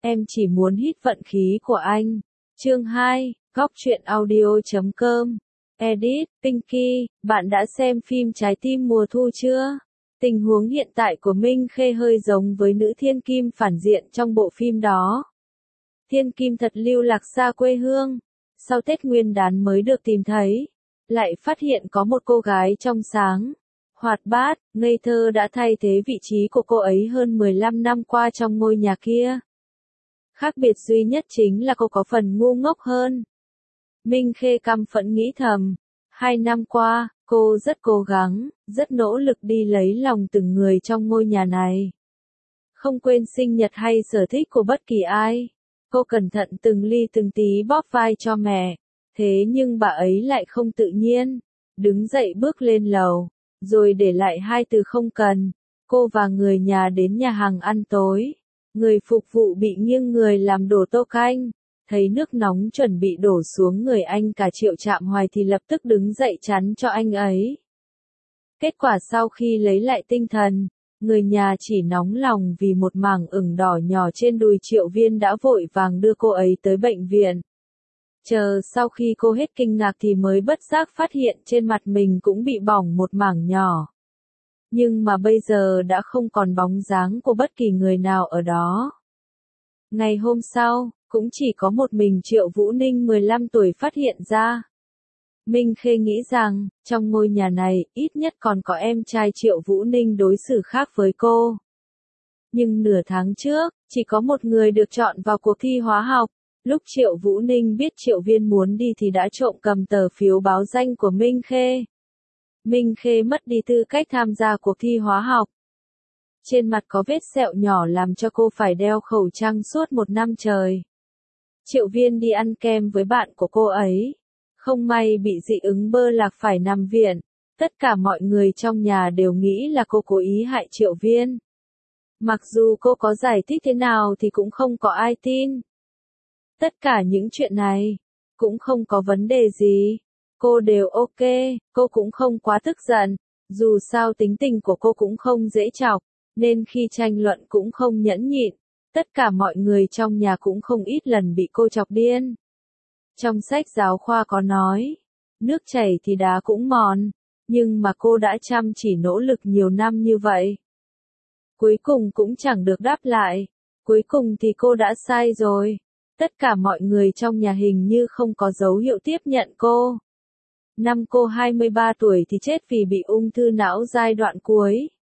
Em chỉ muốn hít vận khí của anh. Chương 2, Góc truyện audio.com. Edit, Pinky, bạn đã xem phim Trái tim mùa thu chưa? Tình huống hiện tại của Minh Khê hơi giống với nữ thiên kim phản diện trong bộ phim đó. Thiên kim thật lưu lạc xa quê hương, sau Tết Nguyên đán mới được tìm thấy, lại phát hiện có một cô gái trong sáng, hoạt bát, ngây thơ đã thay thế vị trí của cô ấy hơn 15 năm qua trong ngôi nhà kia. Khác biệt duy nhất chính là cô có phần ngu ngốc hơn. Minh Khê căm phẫn nghĩ thầm, 2 năm qua, cô rất cố gắng, rất nỗ lực đi lấy lòng từng người trong ngôi nhà này. Không quên sinh nhật hay sở thích của bất kỳ ai. Cô cẩn thận từng ly từng tí bóp vai cho mẹ. Thế nhưng bà ấy lại không tự nhiên. Đứng dậy bước lên lầu, rồi để lại 2 từ không cần. Cô và người nhà đến nhà hàng ăn tối. Người phục vụ bị nghiêng người làm đổ tô canh. Thấy nước nóng chuẩn bị đổ xuống người anh cả Triệu Trạm Hoài thì lập tức đứng dậy chắn cho anh ấy. Kết quả sau khi lấy lại tinh thần, người nhà chỉ nóng lòng vì một mảng ửng đỏ nhỏ trên đùi Triệu Viên đã vội vàng đưa cô ấy tới bệnh viện. Chờ sau khi cô hết kinh ngạc thì mới bất giác phát hiện trên mặt mình cũng bị bỏng một mảng nhỏ. Nhưng mà bây giờ đã không còn bóng dáng của bất kỳ người nào ở đó. Ngày hôm sau, cũng chỉ có một mình Triệu Vũ Ninh 15 tuổi phát hiện ra. Minh Khê nghĩ rằng, trong ngôi nhà này, ít nhất còn có em trai Triệu Vũ Ninh đối xử khác với cô. Nhưng nửa tháng trước, chỉ có một người được chọn vào cuộc thi hóa học. Lúc Triệu Vũ Ninh biết Triệu Viên muốn đi thì đã trộm cầm tờ phiếu báo danh của Minh Khê. Minh Khê mất đi tư cách tham gia cuộc thi hóa học. Trên mặt có vết sẹo nhỏ làm cho cô phải đeo khẩu trang suốt 1 năm trời. Triệu Viên đi ăn kem với bạn của cô ấy. Không may bị dị ứng bơ lạc phải nằm viện. Tất cả mọi người trong nhà đều nghĩ là cô cố ý hại Triệu Viên. Mặc dù cô có giải thích thế nào thì cũng không có ai tin. Tất cả những chuyện này, cũng không có vấn đề gì. Cô đều ok, cô cũng không quá tức giận. Dù sao tính tình của cô cũng không dễ chọc, nên khi tranh luận cũng không nhẫn nhịn. Tất cả mọi người trong nhà cũng không ít lần bị cô chọc điên. Trong sách giáo khoa có nói, nước chảy thì đá cũng mòn, nhưng mà cô đã chăm chỉ nỗ lực nhiều năm như vậy. Cuối cùng cũng chẳng được đáp lại, cuối cùng thì cô đã sai rồi. Tất cả mọi người trong nhà hình như không có dấu hiệu tiếp nhận cô. Năm cô 23 tuổi thì chết vì bị ung thư não giai đoạn cuối.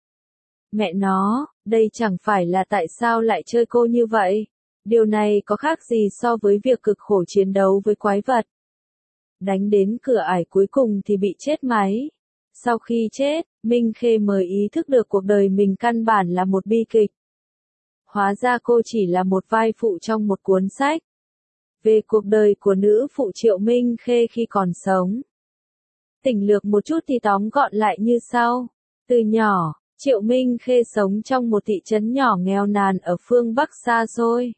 Mẹ nó, đây chẳng phải là tại sao lại chơi cô như vậy. Điều này có khác gì so với việc cực khổ chiến đấu với quái vật. Đánh đến cửa ải cuối cùng thì bị chết máy. Sau khi chết, Minh Khê mới ý thức được cuộc đời mình căn bản là một bi kịch. Hóa ra cô chỉ là một vai phụ trong một cuốn sách. Về cuộc đời của nữ phụ Triệu Minh Khê khi còn sống. Tỉnh lược một chút thì tóm gọn lại như sau. Từ nhỏ, Triệu Minh Khê sống trong một thị trấn nhỏ nghèo nàn ở phương Bắc xa xôi.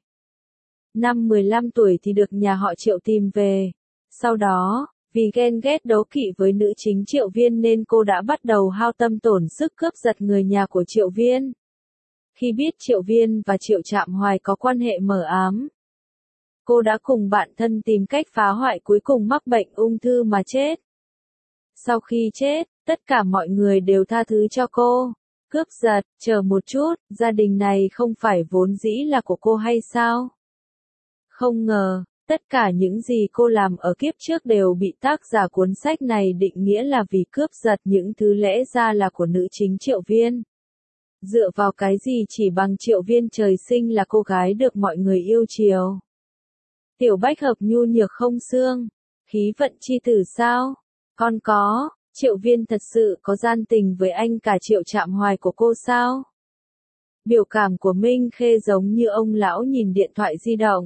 Năm 15 tuổi thì được nhà họ Triệu tìm về. Sau đó, vì ghen ghét đố kỵ với nữ chính Triệu Viên nên cô đã bắt đầu hao tâm tổn sức cướp giật người nhà của Triệu Viên. Khi biết Triệu Viên và Triệu Trạm Hoài có quan hệ mờ ám, cô đã cùng bạn thân tìm cách phá hoại, cuối cùng mắc bệnh ung thư mà chết. Sau khi chết, tất cả mọi người đều tha thứ cho cô. Cướp giật, chờ một chút, gia đình này không phải vốn dĩ là của cô hay sao? Không ngờ, tất cả những gì cô làm ở kiếp trước đều bị tác giả cuốn sách này định nghĩa là vì cướp giật những thứ lẽ ra là của nữ chính Triệu Viên. Dựa vào cái gì chỉ bằng Triệu Viên trời sinh là cô gái được mọi người yêu chiều. Tiểu bách hợp nhu nhược không xương, khí vận chi tử sao? Con có, Triệu Viên thật sự có gian tình với anh cả Triệu Trạm Hoài của cô sao? Biểu cảm của Minh Khê giống như ông lão nhìn điện thoại di động.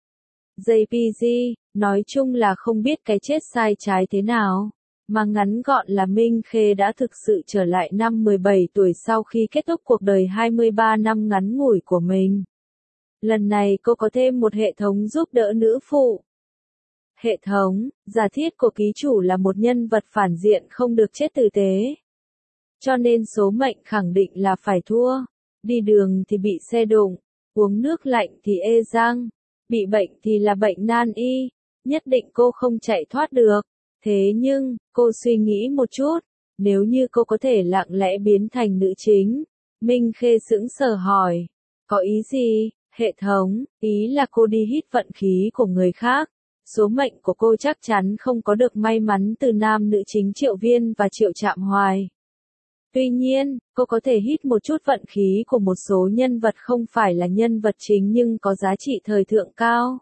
JPG, nói chung là không biết cái chết sai trái thế nào, mà ngắn gọn là Minh Khê đã thực sự trở lại năm 17 tuổi sau khi kết thúc cuộc đời 23 năm ngắn ngủi của mình. Lần này cô có thêm một hệ thống giúp đỡ nữ phụ. Hệ thống, giả thiết của ký chủ là một nhân vật phản diện không được chết tử tế. Cho nên số mệnh khẳng định là phải thua. Đi đường thì bị xe đụng, uống nước lạnh thì ê răng, bị bệnh thì là bệnh nan y, nhất định cô không chạy thoát được. Thế nhưng, cô suy nghĩ một chút, nếu như cô có thể lặng lẽ biến thành nữ chính. Minh Khê sững sờ hỏi, có ý gì? Hệ thống, ý là cô đi hít vận khí của người khác. Số mệnh của cô chắc chắn không có được may mắn từ nam nữ chính Triệu Viên và Triệu Trạm Hoài. Tuy nhiên, cô có thể hít một chút vận khí của một số nhân vật không phải là nhân vật chính nhưng có giá trị thời thượng cao.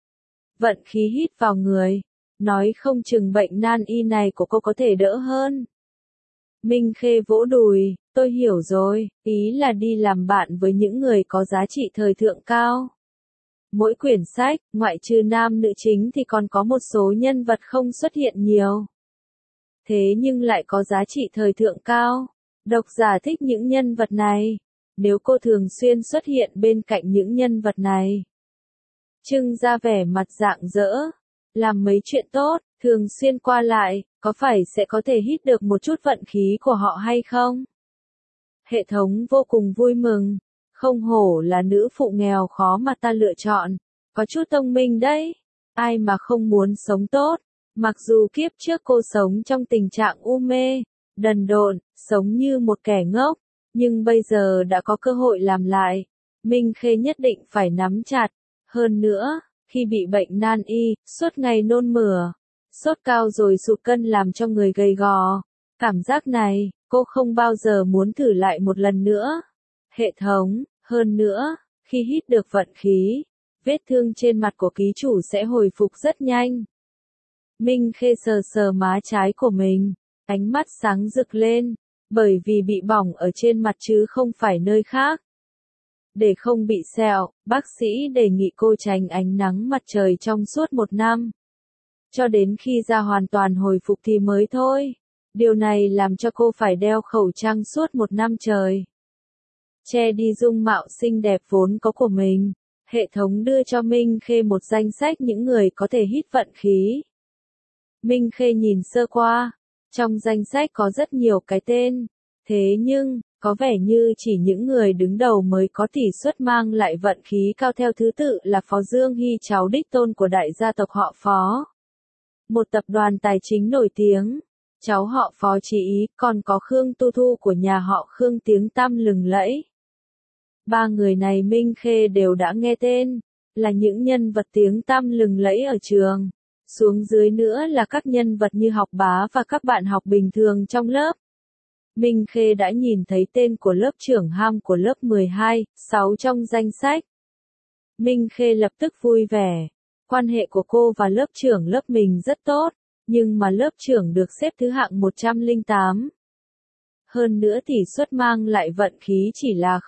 Vận khí hít vào người, nói không chừng bệnh nan y này của cô có thể đỡ hơn. Minh Khê vỗ đùi, tôi hiểu rồi, ý là đi làm bạn với những người có giá trị thời thượng cao. Mỗi quyển sách, ngoại trừ nam nữ chính thì còn có một số nhân vật không xuất hiện nhiều. Thế nhưng lại có giá trị thời thượng cao. Độc giả thích những nhân vật này. Nếu cô thường xuyên xuất hiện bên cạnh những nhân vật này, trưng ra vẻ mặt rạng rỡ, làm mấy chuyện tốt, thường xuyên qua lại, có phải sẽ có thể hít được một chút vận khí của họ hay không? Hệ thống vô cùng vui mừng. Không hổ là nữ phụ nghèo khó mà ta lựa chọn. Có chút thông minh đấy. Ai mà không muốn sống tốt. Mặc dù kiếp trước cô sống trong tình trạng u mê, đần độn, sống như một kẻ ngốc. Nhưng bây giờ đã có cơ hội làm lại. Minh Khê nhất định phải nắm chặt. Hơn nữa, khi bị bệnh nan y, suốt ngày nôn mửa, sốt cao rồi sụt cân làm cho người gầy gò. Cảm giác này, cô không bao giờ muốn thử lại một lần nữa. Hệ thống, hơn nữa, khi hít được vận khí, vết thương trên mặt của ký chủ sẽ hồi phục rất nhanh. Minh Khê sờ sờ má trái của mình, ánh mắt sáng rực lên, bởi vì bị bỏng ở trên mặt chứ không phải nơi khác. Để không bị sẹo, bác sĩ đề nghị cô tránh ánh nắng mặt trời trong suốt 1 năm. Cho đến khi da hoàn toàn hồi phục thì mới thôi. Điều này làm cho cô phải đeo khẩu trang suốt 1 năm trời. Che đi dung mạo xinh đẹp vốn có của mình, hệ thống đưa cho Minh Khê một danh sách những người có thể hít vận khí. Minh Khê nhìn sơ qua, trong danh sách có rất nhiều cái tên, thế nhưng, có vẻ như chỉ những người đứng đầu mới có tỷ suất mang lại vận khí cao theo thứ tự là Phó Dương Hy, cháu đích tôn của đại gia tộc họ Phó. Một tập đoàn tài chính nổi tiếng, cháu họ Phó Chí Ý, còn có Khương Tu Thu của nhà họ Khương tiếng tăm lừng lẫy. 3 người này Minh Khê đều đã nghe tên, là những nhân vật tiếng tăm lừng lẫy ở trường. Xuống dưới nữa là các nhân vật như học bá và các bạn học bình thường trong lớp. Minh Khê đã nhìn thấy tên của lớp trưởng Ham của lớp 12, 6 trong danh sách. Minh Khê lập tức vui vẻ. Quan hệ của cô và lớp trưởng lớp mình rất tốt, nhưng mà lớp trưởng được xếp thứ hạng 108. Hơn nữa tỷ suất mang lại vận khí chỉ là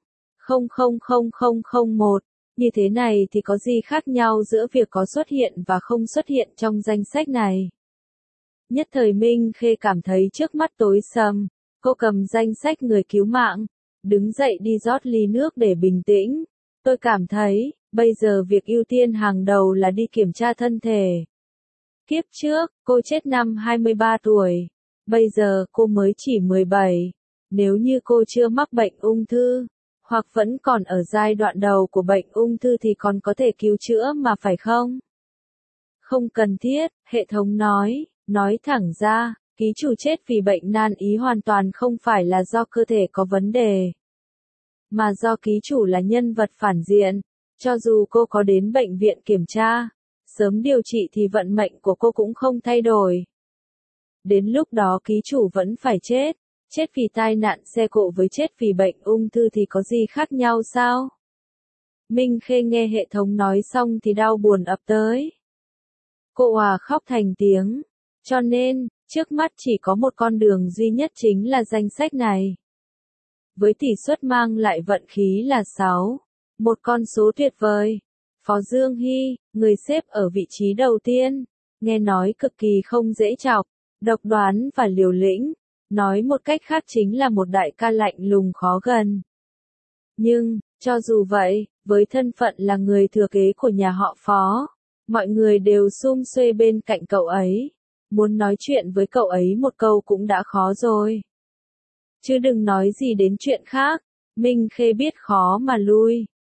0,000001. Như thế này thì có gì khác nhau giữa việc có xuất hiện và không xuất hiện trong danh sách này? Nhất thời Minh Khê cảm thấy trước mắt tối sầm, cô cầm danh sách người cứu mạng, đứng dậy đi rót ly nước để bình tĩnh. Tôi cảm thấy, bây giờ việc ưu tiên hàng đầu là đi kiểm tra thân thể. Kiếp trước, cô chết năm 23 tuổi. Bây giờ cô mới chỉ 17. Nếu như cô chưa mắc bệnh ung thư, hoặc vẫn còn ở giai đoạn đầu của bệnh ung thư thì còn có thể cứu chữa mà phải không? Không cần thiết, hệ thống nói thẳng ra, ký chủ chết vì bệnh nan y hoàn toàn không phải là do cơ thể có vấn đề, mà do ký chủ là nhân vật phản diện. Cho dù cô có đến bệnh viện kiểm tra, sớm điều trị thì vận mệnh của cô cũng không thay đổi. Đến lúc đó ký chủ vẫn phải chết. Chết vì tai nạn xe cộ với chết vì bệnh ung thư thì có gì khác nhau sao? Minh Khê nghe hệ thống nói xong thì đau buồn ập tới. Cô khóc thành tiếng. Cho nên, trước mắt chỉ có một con đường duy nhất chính là danh sách này. Với tỷ suất mang lại vận khí là 6. Một con số tuyệt vời. Phó Dương Hy, người xếp ở vị trí đầu tiên, nghe nói cực kỳ không dễ chọc, độc đoán và liều lĩnh. Nói một cách khác chính là một đại ca lạnh lùng khó gần. Nhưng, cho dù vậy, với thân phận là người thừa kế của nhà họ Phó, mọi người đều sum suê bên cạnh cậu ấy. Muốn nói chuyện với cậu ấy một câu cũng đã khó rồi. Chứ đừng nói gì đến chuyện khác, Minh Khê biết khó mà lui.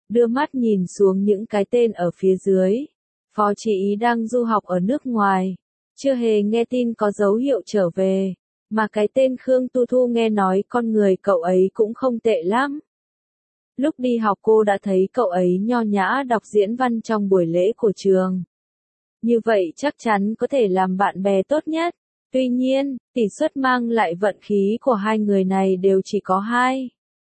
đưa mắt nhìn xuống những cái tên ở phía dưới. Phó Chí Ý đang du học ở nước ngoài, chưa hề nghe tin có dấu hiệu trở về, mà cái tên Khương Tu Thu nghe nói con người cậu ấy cũng không tệ lắm. Lúc đi học cô đã thấy cậu ấy nho nhã đọc diễn văn trong buổi lễ của trường. Như vậy chắc chắn có thể làm bạn bè tốt nhất. Tuy nhiên, tỷ suất mang lại vận khí của hai người này đều chỉ có 2.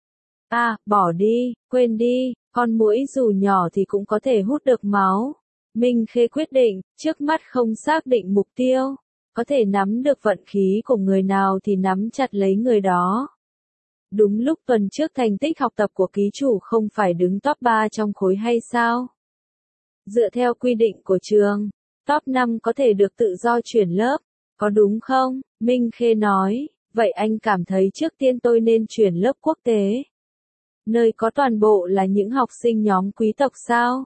Bỏ đi, quên đi, con muỗi dù nhỏ thì cũng có thể hút được máu. Minh Khê quyết định, trước mắt không xác định mục tiêu, có thể nắm được vận khí của người nào thì nắm chặt lấy người đó. Đúng lúc tuần trước thành tích học tập của ký chủ không phải đứng top 3 trong khối hay sao? Dựa theo quy định của trường, top 5 có thể được tự do chuyển lớp, có đúng không? Minh Khê nói, vậy anh cảm thấy trước tiên tôi nên chuyển lớp quốc tế, nơi có toàn bộ là những học sinh nhóm quý tộc sao?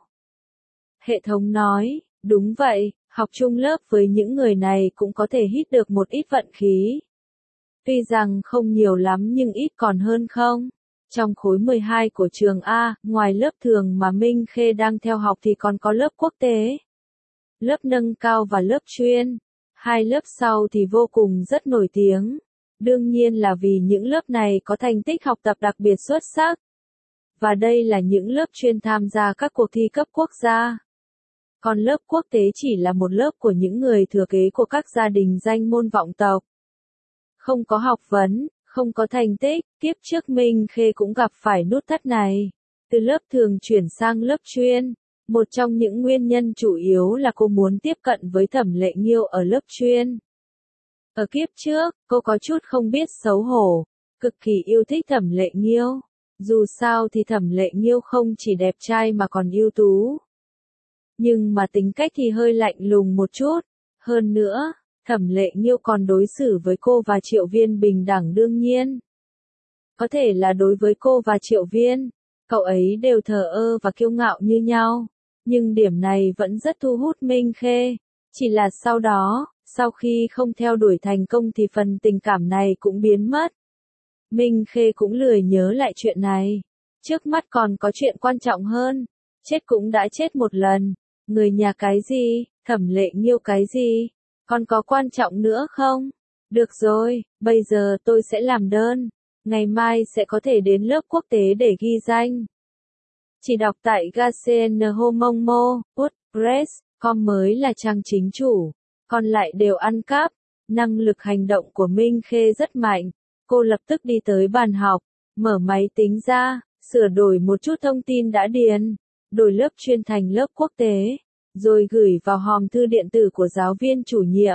Hệ thống nói, đúng vậy, học chung lớp với những người này cũng có thể hít được một ít vận khí. Tuy rằng không nhiều lắm nhưng ít còn hơn không? Trong khối 12 của trường A, ngoài lớp thường mà Minh Khê đang theo học thì còn có lớp quốc tế, lớp nâng cao và lớp chuyên. Hai lớp sau thì vô cùng rất nổi tiếng. Đương nhiên là vì những lớp này có thành tích học tập đặc biệt xuất sắc. Và đây là những lớp chuyên tham gia các cuộc thi cấp quốc gia. Còn lớp quốc tế chỉ là một lớp của những người thừa kế của các gia đình danh môn vọng tộc. Không có học vấn, không có thành tích, kiếp trước Minh Khê cũng gặp phải nút thắt này. Từ lớp thường chuyển sang lớp chuyên. Một trong những nguyên nhân chủ yếu là cô muốn tiếp cận với Thẩm Lệ Nghiêu ở lớp chuyên. Ở kiếp trước, cô có chút không biết xấu hổ, cực kỳ yêu thích Thẩm Lệ Nghiêu. Dù sao thì Thẩm Lệ Nghiêu không chỉ đẹp trai mà còn ưu tú. Nhưng mà tính cách thì hơi lạnh lùng một chút. Hơn nữa, Thẩm Lệ Nghiêu còn đối xử với cô và Triệu Viên bình đẳng đương nhiên. Có thể là đối với cô và Triệu Viên, cậu ấy đều thờ ơ và kiêu ngạo như nhau. Nhưng điểm này vẫn rất thu hút Minh Khê. Chỉ là sau đó, sau khi không theo đuổi thành công thì phần tình cảm này cũng biến mất. Minh Khê cũng lười nhớ lại chuyện này. Trước mắt còn có chuyện quan trọng hơn. Chết cũng đã chết một lần. Người nhà cái gì, Thẩm Lệ Nghiêu cái gì, còn có quan trọng nữa không? Được rồi, bây giờ tôi sẽ làm đơn. Ngày mai sẽ có thể đến lớp quốc tế để ghi danh. Chỉ đọc tại GCNHoMongMo, WordPress.com mới là trang chính chủ. Còn lại đều ăn cắp. Năng lực hành động của Minh Khê rất mạnh. Cô lập tức đi tới bàn học, mở máy tính ra, sửa đổi một chút thông tin đã điền, đổi lớp chuyên thành lớp quốc tế, rồi gửi vào hòm thư điện tử của giáo viên chủ nhiệm.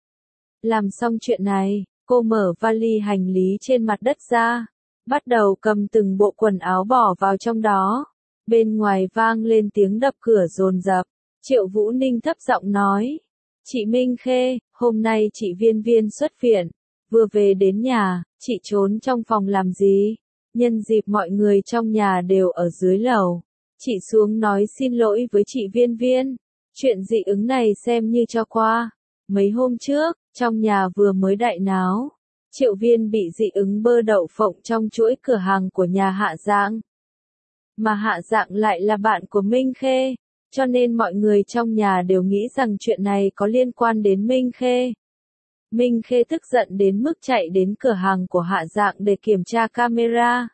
Làm xong chuyện này, cô mở vali hành lý trên mặt đất ra, bắt đầu cầm từng bộ quần áo bỏ vào trong đó. Bên ngoài vang lên tiếng đập cửa dồn dập. Triệu Vũ Ninh thấp giọng nói, chị Minh Khê, hôm nay chị Viên Viên xuất viện, vừa về đến nhà, chị trốn trong phòng làm gì? Nhân dịp mọi người trong nhà đều ở dưới lầu, chị xuống nói xin lỗi với chị Viên Viên. Chuyện dị ứng này xem như cho qua. Mấy hôm trước, trong nhà vừa mới đại náo. Triệu Viên bị dị ứng bơ đậu phộng trong chuỗi cửa hàng của nhà Hạ Dạng. Mà Hạ Dạng lại là bạn của Minh Khê, cho nên mọi người trong nhà đều nghĩ rằng chuyện này có liên quan đến Minh Khê. Minh Khê tức giận đến mức chạy đến cửa hàng của Hạ Dạng để kiểm tra camera.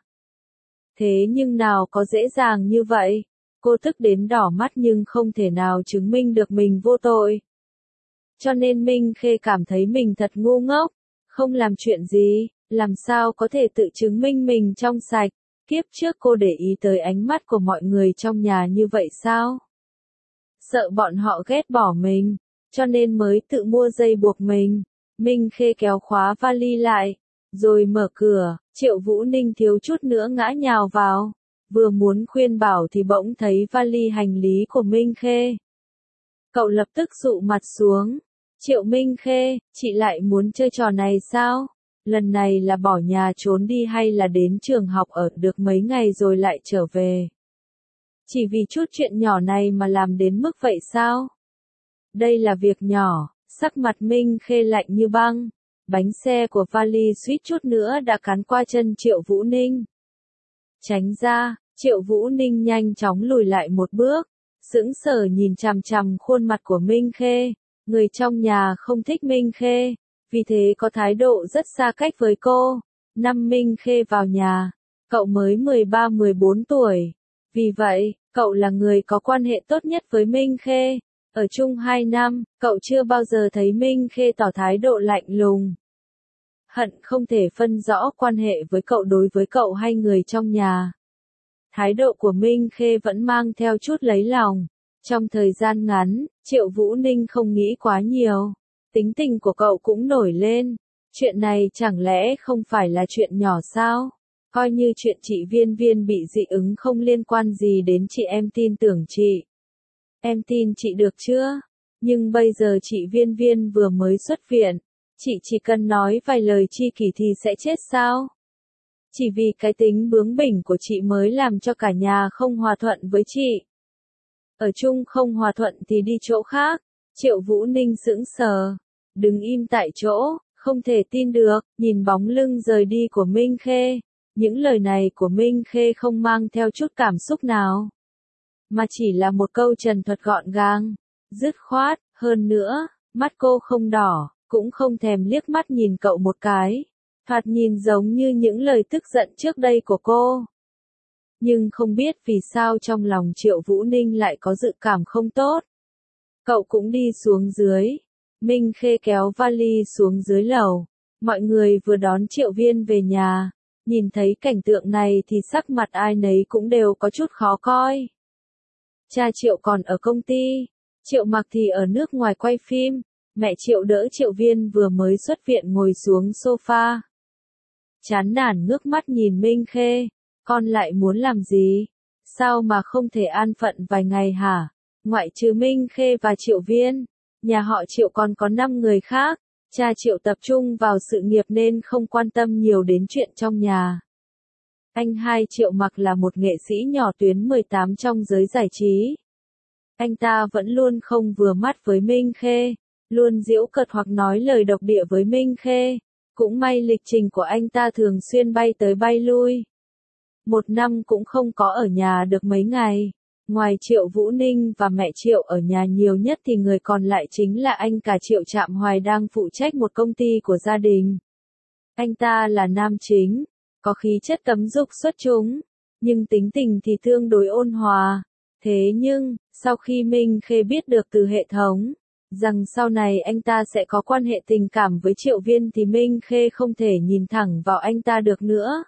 Thế nhưng nào có dễ dàng như vậy, cô tức đến đỏ mắt nhưng không thể nào chứng minh được mình vô tội. Cho nên Minh Khê cảm thấy mình thật ngu ngốc, không làm chuyện gì, làm sao có thể tự chứng minh mình trong sạch. Kiếp trước cô để ý tới ánh mắt của mọi người trong nhà như vậy sao? Sợ bọn họ ghét bỏ mình, cho nên mới tự mua dây buộc mình. Minh Khê kéo khóa vali lại, rồi mở cửa. Triệu Vũ Ninh thiếu chút nữa ngã nhào vào. Vừa muốn khuyên bảo thì bỗng thấy vali hành lý của Minh Khê. Cậu lập tức dụ mặt xuống. Triệu Minh Khê, chị lại muốn chơi trò này sao? Lần này là bỏ nhà trốn đi hay là đến trường học ở được mấy ngày rồi lại trở về? Chỉ vì chút chuyện nhỏ này mà làm đến mức vậy sao? Đây là việc nhỏ, sắc mặt Minh Khê lạnh như băng. Bánh xe của vali suýt chút nữa đã cán qua chân Triệu Vũ Ninh. Tránh ra, Triệu Vũ Ninh nhanh chóng lùi lại một bước, sững sờ nhìn chằm chằm khuôn mặt của Minh Khê. Người trong nhà không thích Minh Khê, vì thế có thái độ rất xa cách với cô. Năm Minh Khê vào nhà, cậu mới 13-14 tuổi. Vì vậy, cậu là người có quan hệ tốt nhất với Minh Khê. Ở chung 2 năm, cậu chưa bao giờ thấy Minh Khê tỏ thái độ lạnh lùng. Hận không thể phân rõ quan hệ với cậu đối với cậu hay người trong nhà. Thái độ của Minh Khê vẫn mang theo chút lấy lòng. Trong thời gian ngắn, Triệu Vũ Ninh không nghĩ quá nhiều. Tính tình của cậu cũng nổi lên. Chuyện này chẳng lẽ không phải là chuyện nhỏ sao? Coi như chuyện chị Viên Viên bị dị ứng không liên quan gì đến chị, em tin tưởng chị. Em tin chị được chưa? Nhưng bây giờ chị Viên Viên vừa mới xuất viện. Chị chỉ cần nói vài lời chi kỷ thì sẽ chết sao? Chỉ vì cái tính bướng bỉnh của chị mới làm cho cả nhà không hòa thuận với chị. Ở chung không hòa thuận thì đi chỗ khác. Triệu Vũ Ninh sững sờ, đứng im tại chỗ, không thể tin được, nhìn bóng lưng rời đi của Minh Khê. Những lời này của Minh Khê không mang theo chút cảm xúc nào, mà chỉ là một câu trần thuật gọn gàng, dứt khoát. Hơn nữa, mắt cô không đỏ, cũng không thèm liếc mắt nhìn cậu một cái. Thoạt nhìn giống như những lời tức giận trước đây của cô. Nhưng không biết vì sao trong lòng Triệu Vũ Ninh lại có dự cảm không tốt. Cậu cũng đi xuống dưới. Minh Khê kéo vali xuống dưới lầu. Mọi người vừa đón Triệu Viên về nhà. Nhìn thấy cảnh tượng này thì sắc mặt ai nấy cũng đều có chút khó coi. Cha Triệu còn ở công ty. Triệu Mặc thì ở nước ngoài quay phim. Mẹ Triệu đỡ Triệu Viên vừa mới xuất viện ngồi xuống sofa. Chán nản ngước mắt nhìn Minh Khê. Con lại muốn làm gì? Sao mà không thể an phận vài ngày hả? Ngoại trừ Minh Khê và Triệu Viên, nhà họ Triệu còn có 5 người khác. Cha Triệu tập trung vào sự nghiệp nên không quan tâm nhiều đến chuyện trong nhà. Anh hai Triệu Mặc là một nghệ sĩ nhỏ tuyến 18 trong giới giải trí. Anh ta vẫn luôn không vừa mắt với Minh Khê, luôn giễu cợt hoặc nói lời độc địa với Minh Khê. Cũng may lịch trình của anh ta thường xuyên bay tới bay lui. Một năm cũng không có ở nhà được mấy ngày. Ngoài Triệu Vũ Ninh và mẹ Triệu ở nhà nhiều nhất thì người còn lại chính là anh cả Triệu Trạm Hoài đang phụ trách một công ty của gia đình. Anh ta là nam chính, có khí chất cấm dục xuất chúng, nhưng tính tình thì tương đối ôn hòa. Thế nhưng, sau khi Minh Khê biết được từ hệ thống rằng sau này anh ta sẽ có quan hệ tình cảm với Triệu Viên thì Minh Khê không thể nhìn thẳng vào anh ta được nữa.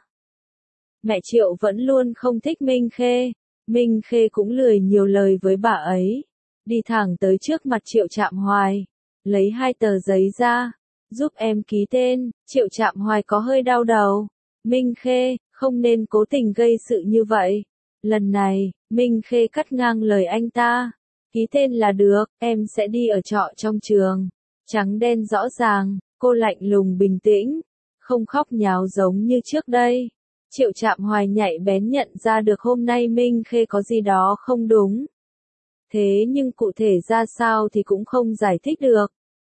Mẹ Triệu vẫn luôn không thích Minh Khê. Minh Khê cũng lười nhiều lời với bà ấy. Đi thẳng tới trước mặt Triệu Trạm Hoài. Lấy 2 tờ giấy ra. Giúp em ký tên. Triệu Trạm Hoài có hơi đau đầu. Minh Khê, không nên cố tình gây sự như vậy. Lần này, Minh Khê cắt ngang lời anh ta. Ký tên là được, em sẽ đi ở trọ trong trường. Trắng đen rõ ràng, cô lạnh lùng bình tĩnh. Không khóc nháo giống như trước đây. Triệu Trạm Hoài nhạy bén nhận ra được hôm nay Minh Khê có gì đó không đúng. Thế nhưng cụ thể ra sao thì cũng không giải thích được.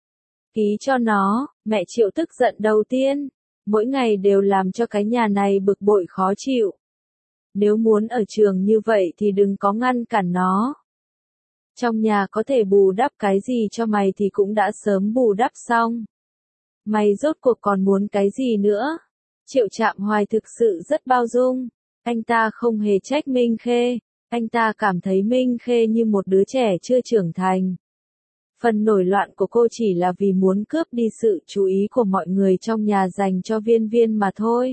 Ký cho nó, mẹ Triệu tức giận đầu tiên. Mỗi ngày đều làm cho cái nhà này bực bội khó chịu. Nếu muốn ở trường như vậy thì đừng có ngăn cản nó. Trong nhà có thể bù đắp cái gì cho mày thì cũng đã sớm bù đắp xong. Mày rốt cuộc còn muốn cái gì nữa? Triệu Trạm Hoài thực sự rất bao dung. Anh ta không hề trách Minh Khê. Anh ta cảm thấy Minh Khê như một đứa trẻ chưa trưởng thành. Phần nổi loạn của cô chỉ là vì muốn cướp đi sự chú ý của mọi người trong nhà dành cho Viên Viên mà thôi.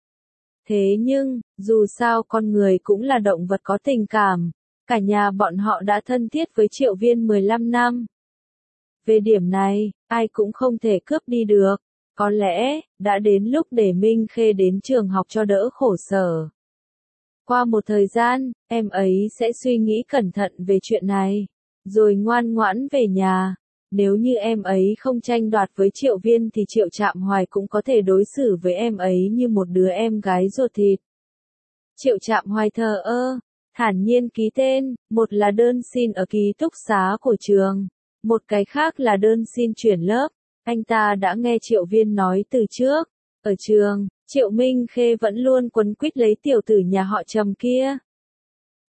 Thế nhưng, dù sao con người cũng là động vật có tình cảm. Cả nhà bọn họ đã thân thiết với Triệu Viên 15 năm. Về điểm này, ai cũng không thể cướp đi được. Có lẽ, đã đến lúc để Minh Khê đến trường học cho đỡ khổ sở. Qua một thời gian, em ấy sẽ suy nghĩ cẩn thận về chuyện này, rồi ngoan ngoãn về nhà. Nếu như em ấy không tranh đoạt với Triệu Viên thì Triệu Trạm Hoài cũng có thể đối xử với em ấy như một đứa em gái ruột thịt. Triệu Trạm Hoài thờ ơ, thản nhiên ký tên, một là đơn xin ở ký túc xá của trường, một cái khác là đơn xin chuyển lớp. Anh ta đã nghe Triệu Viên nói từ trước. Ở trường, Triệu Minh Khê vẫn luôn quấn quýt lấy tiểu tử nhà họ Trầm kia.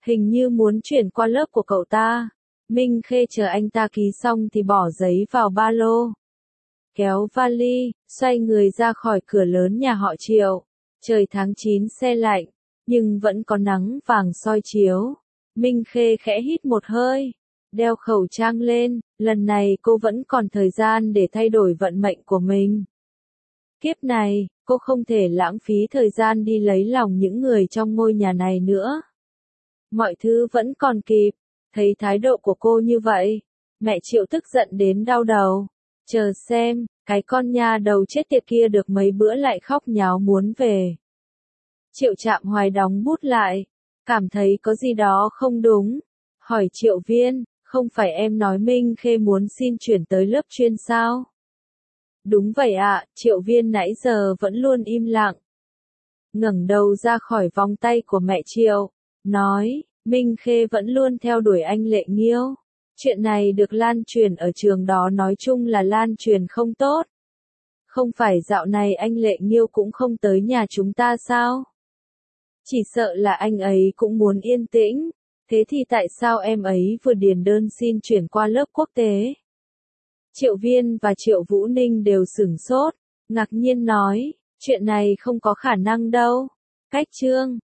Hình như muốn chuyển qua lớp của cậu ta. Minh Khê chờ anh ta ký xong thì bỏ giấy vào ba lô. Kéo vali, xoay người ra khỏi cửa lớn nhà họ Triệu. Trời tháng 9 se lạnh, nhưng vẫn có nắng vàng soi chiếu. Minh Khê khẽ hít một hơi, đeo khẩu trang lên, lần này cô vẫn còn thời gian để thay đổi vận mệnh của mình. Kiếp này, cô không thể lãng phí thời gian đi lấy lòng những người trong ngôi nhà này nữa. Mọi thứ vẫn còn kịp. Thấy thái độ của cô như vậy, mẹ Triệu tức giận đến đau đầu. Chờ xem, cái con nha đầu chết tiệt kia được mấy bữa lại khóc nháo muốn về. Triệu Trạm Hoài đóng bút lại, cảm thấy có gì đó không đúng. Hỏi Triệu Viên, không phải em nói Minh Khê muốn xin chuyển tới lớp chuyên sao? Đúng vậy ạ, Triệu Viên nãy giờ vẫn luôn im lặng. Ngẩng đầu ra khỏi vòng tay của mẹ Triệu, nói, Minh Khê vẫn luôn theo đuổi anh Lệ Nghiêu. Chuyện này được lan truyền ở trường đó nói chung là lan truyền không tốt. Không phải dạo này anh Lệ Nghiêu cũng không tới nhà chúng ta sao? Chỉ sợ là anh ấy cũng muốn yên tĩnh. Thế thì tại sao em ấy vừa điền đơn xin chuyển qua lớp quốc tế? Triệu Viên và Triệu Vũ Ninh đều sửng sốt, ngạc nhiên nói, chuyện này không có khả năng đâu. Cách chương